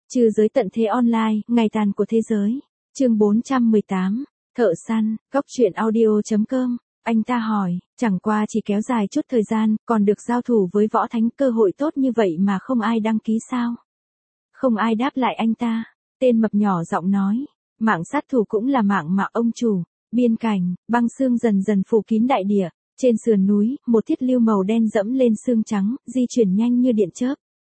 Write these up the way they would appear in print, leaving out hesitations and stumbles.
Trừ giới tận thế online, ngày tàn của thế giới. Chương 418, Thợ săn, góc truyện audio.com. Anh ta hỏi, chẳng qua chỉ kéo dài chút thời gian, còn được giao thủ với võ thánh, cơ hội tốt như vậy mà không ai đăng ký sao? Không ai đáp lại anh ta. Tên mập nhỏ giọng nói, mạng sát thủ cũng là mạng mà ông chủ. Biên cảnh, băng sương dần dần phủ kín đại địa. Trên sườn núi, một thiết lưu màu đen dẫm lên sương trắng, di chuyển nhanh như điện chớp.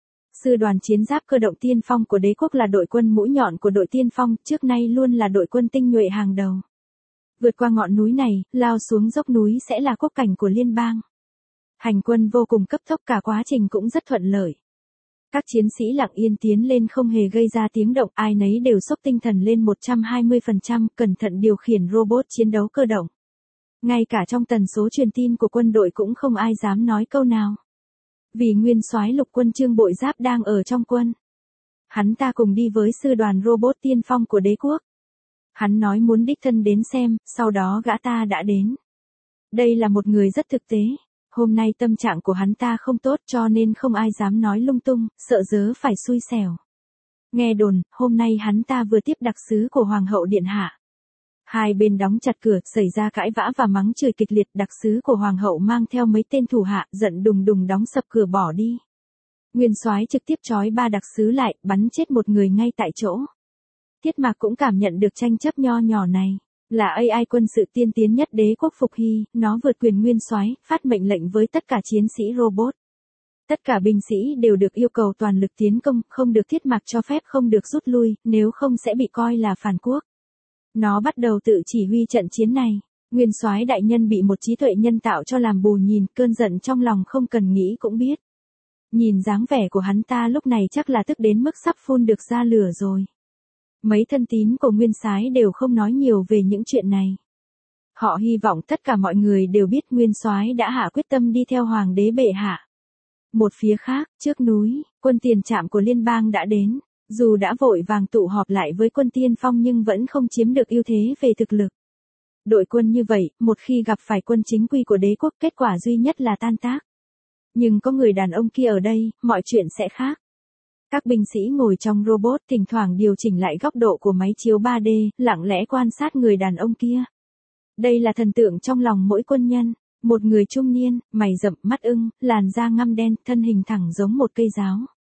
Sư đoàn chiến giáp cơ động tiên phong của đế quốc là đội quân mũi nhọn của đội tiên phong, trước nay luôn là đội quân tinh nhuệ hàng đầu. Vượt qua ngọn núi này, lao xuống dốc núi sẽ là quốc cảnh của liên bang. Hành quân vô cùng cấp tốc, cả quá trình cũng rất thuận lợi. Các chiến sĩ lặng yên tiến lên không hề gây ra tiếng động, ai nấy đều sốc tinh thần lên 120%, cẩn thận điều khiển robot chiến đấu cơ động. Ngay cả trong tần số truyền tin của quân đội cũng không ai dám nói câu nào. Vì nguyên soái lục quân Trương Bội Giáp đang ở trong quân. Hắn ta cùng đi với sư đoàn robot tiên phong của đế quốc. Hắn nói muốn đích thân đến xem, sau đó gã ta đã đến. Đây là một người rất thực tế. Hôm nay tâm trạng của hắn ta không tốt cho nên không ai dám nói lung tung, sợ dớ phải xui xẻo. Nghe đồn, hôm nay hắn ta vừa tiếp đặc sứ của Hoàng hậu Điện Hạ. Hai bên đóng chặt cửa, xảy ra cãi vã và mắng chửi kịch liệt, đặc sứ của Hoàng hậu mang theo mấy tên thủ hạ, giận đùng đùng đóng sập cửa bỏ đi. Nguyên soái trực tiếp trói ba đặc sứ lại, bắn chết một người ngay tại chỗ. Thiết Mạc cũng cảm nhận được tranh chấp nho nhỏ này. Là AI quân sự tiên tiến nhất đế quốc Phục Hy, nó vượt quyền nguyên soái, phát mệnh lệnh với tất cả chiến sĩ robot. Tất cả binh sĩ đều được yêu cầu toàn lực tiến công, không được Thiết Mạc cho phép không được rút lui, nếu không sẽ bị coi là phản quốc. Nó bắt đầu tự chỉ huy trận chiến này. Nguyên soái đại nhân bị một trí tuệ nhân tạo cho làm bù nhìn, cơn giận trong lòng không cần nghĩ cũng biết. Nhìn dáng vẻ của hắn ta lúc này chắc là tức đến mức sắp phun được ra lửa rồi. Mấy thân tín của nguyên soái đều không nói nhiều về những chuyện này. Họ hy vọng tất cả mọi người đều biết nguyên soái đã hạ quyết tâm đi theo hoàng đế bệ hạ. Một phía khác, trước núi, quân tiền trạm của liên bang đã đến. Dù đã vội vàng tụ họp lại với quân tiên phong nhưng vẫn không chiếm được ưu thế về thực lực. Đội quân như vậy, một khi gặp phải quân chính quy của đế quốc, kết quả duy nhất là tan tác. Nhưng có người đàn ông kia ở đây, mọi chuyện sẽ khác. Các binh sĩ ngồi trong robot thỉnh thoảng điều chỉnh lại góc độ của máy chiếu 3D, lặng lẽ quan sát người đàn ông kia. Đây là thần tượng trong lòng mỗi quân nhân. Một người trung niên, mày rậm, mắt ưng, làn da ngăm đen, thân hình thẳng giống một cây giáo.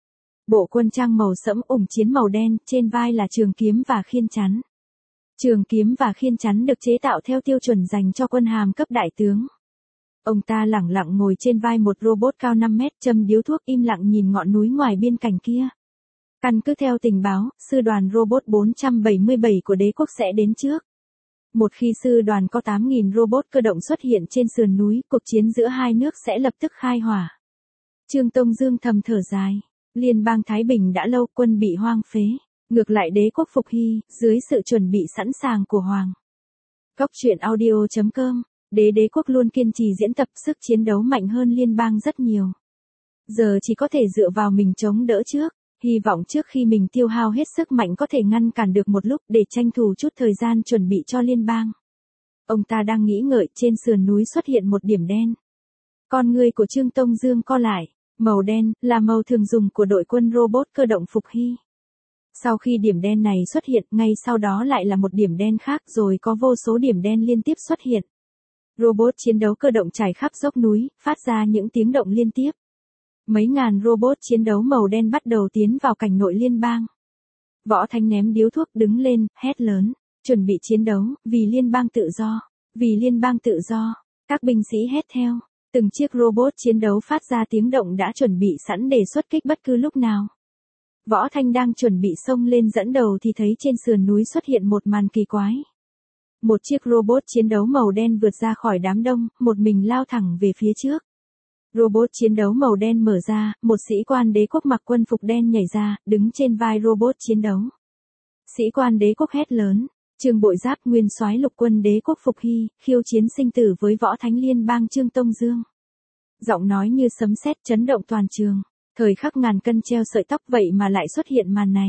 Bộ quân trang màu sẫm, ủng chiến màu đen, trên vai là trường kiếm và khiên chắn. Trường kiếm và khiên chắn được chế tạo theo tiêu chuẩn dành cho quân hàm cấp đại tướng. Ông ta lẳng lặng ngồi trên vai một robot cao 5 mét, châm điếu thuốc, im lặng nhìn ngọn núi ngoài biên cảnh kia. Căn cứ theo tình báo, sư đoàn robot 477 của đế quốc sẽ đến trước. Một khi sư đoàn có 8.000 robot cơ động xuất hiện trên sườn núi, cuộc chiến giữa hai nước sẽ lập tức khai hỏa. Trương Tông Dương thầm thở dài. Liên bang Thái Bình đã lâu, quân bị hoang phế. Ngược lại đế quốc Phục Hy, dưới sự chuẩn bị sẵn sàng của Hoàng. Góc truyện audio.com. Đế quốc luôn kiên trì diễn tập, sức chiến đấu mạnh hơn liên bang rất nhiều. Giờ chỉ có thể dựa vào mình chống đỡ trước. Hy vọng trước khi mình tiêu hao hết sức mạnh có thể ngăn cản được một lúc để tranh thủ chút thời gian chuẩn bị cho liên bang. Ông ta đang nghĩ ngợi, trên sườn núi xuất hiện một điểm đen. Con người của Trương Tông Dương co lại. Màu đen, là màu thường dùng của đội quân robot cơ động Phục Hy. Sau khi điểm đen này xuất hiện, ngay sau đó lại là một điểm đen khác rồi có vô số điểm đen liên tiếp xuất hiện. Robot chiến đấu cơ động trải khắp dốc núi, phát ra những tiếng động liên tiếp. Mấy ngàn robot chiến đấu màu đen bắt đầu tiến vào cảnh nội liên bang. Võ Thánh ném điếu thuốc đứng lên, hét lớn, chuẩn bị chiến đấu, vì liên bang tự do, vì liên bang tự do. Các binh sĩ hét theo. Từng chiếc robot chiến đấu phát ra tiếng động đã chuẩn bị sẵn để xuất kích bất cứ lúc nào. Võ Thanh đang chuẩn bị xông lên dẫn đầu thì thấy trên sườn núi xuất hiện một màn kỳ quái. Một chiếc robot chiến đấu màu đen vượt ra khỏi đám đông, một mình lao thẳng về phía trước. Robot chiến đấu màu đen mở ra, một sĩ quan đế quốc mặc quân phục đen nhảy ra, đứng trên vai robot chiến đấu. Sĩ quan đế quốc hét lớn. Trương Bội Giáp, nguyên soái lục quân đế quốc Phục Hy, khiêu chiến sinh tử với võ thánh liên bang Trương Tông Dương. Giọng nói như sấm sét chấn động toàn trường. Thời khắc ngàn cân treo sợi tóc vậy mà lại xuất hiện màn này.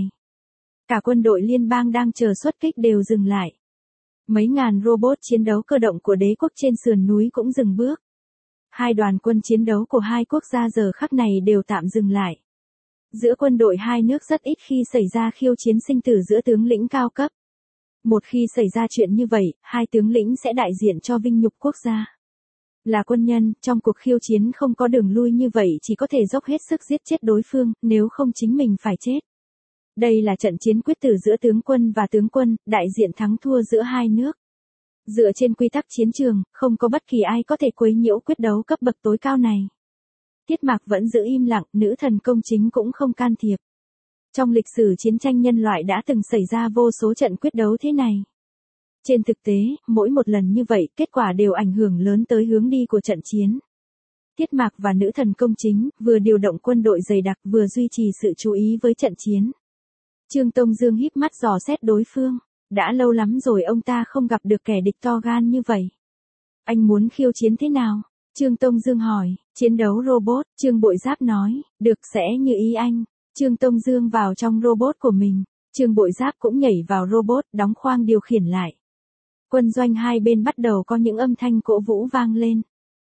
Cả quân đội liên bang đang chờ xuất kích đều dừng lại. Mấy ngàn robot chiến đấu cơ động của đế quốc trên sườn núi cũng dừng bước. Hai đoàn quân chiến đấu của hai quốc gia giờ khắc này đều tạm dừng lại. Giữa quân đội hai nước rất ít khi xảy ra khiêu chiến sinh tử giữa tướng lĩnh cao cấp. Một khi xảy ra chuyện như vậy, hai tướng lĩnh sẽ đại diện cho vinh nhục quốc gia. Là quân nhân, trong cuộc khiêu chiến không có đường lui như vậy, chỉ có thể dốc hết sức giết chết đối phương, nếu không chính mình phải chết. Đây là trận chiến quyết tử giữa tướng quân và tướng quân, đại diện thắng thua giữa hai nước. Dựa trên quy tắc chiến trường, không có bất kỳ ai có thể quấy nhiễu quyết đấu cấp bậc tối cao này. Tiết Mạc vẫn giữ im lặng, nữ thần công chính cũng không can thiệp. Trong lịch sử chiến tranh nhân loại đã từng xảy ra vô số trận quyết đấu thế này. Trên thực tế, mỗi một lần như vậy, kết quả đều ảnh hưởng lớn tới hướng đi của trận chiến. Tiết Mạc và nữ thần công chính, vừa điều động quân đội dày đặc vừa duy trì sự chú ý với trận chiến. Trương Tông Dương híp mắt dò xét đối phương. Đã lâu lắm rồi ông ta không gặp được kẻ địch to gan như vậy. Anh muốn khiêu chiến thế nào? Trương Tông Dương hỏi. Chiến đấu robot, Trương Bội Giáp nói. Được, sẽ như ý anh. Trương Tông Dương vào trong robot của mình. Trương Bội Giáp cũng nhảy vào robot, đóng khoang điều khiển lại. Quân doanh hai bên bắt đầu có những âm thanh cổ vũ vang lên.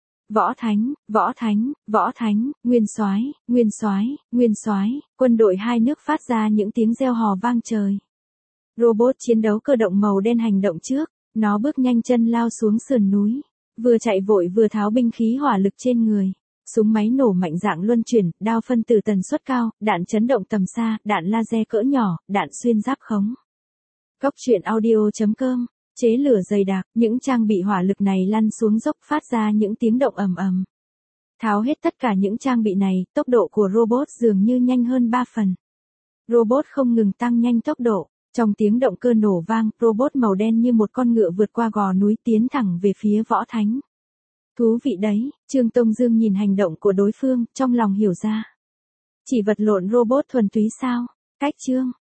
Võ Thánh, Võ Thánh, Võ Thánh, Nguyên Soái, Nguyên Soái, Nguyên Soái. Quân đội hai nước phát ra những tiếng reo hò vang trời. Robot chiến đấu cơ động màu đen hành động trước, nó bước nhanh chân lao xuống sườn núi, vừa chạy vội vừa tháo binh khí hỏa lực trên người. Súng máy nổ mạnh dạng luân chuyển, đao phân tử tần suất cao, đạn chấn động tầm xa, đạn laser cỡ nhỏ, đạn xuyên giáp khống. Góc truyện audio.com, chế lửa dày đặc, những trang bị hỏa lực này lăn xuống dốc phát ra những tiếng động ầm ầm. Tháo hết tất cả những trang bị này, tốc độ của robot dường như nhanh hơn 3 phần. Robot không ngừng tăng nhanh tốc độ. Trong tiếng động cơ nổ vang, robot màu đen như một con ngựa vượt qua gò núi tiến thẳng về phía Võ Thánh. Thú vị đấy, Trương Tông Dương nhìn hành động của đối phương, trong lòng hiểu ra. Chỉ vật lộn robot thuần túy sao? Cách Trương,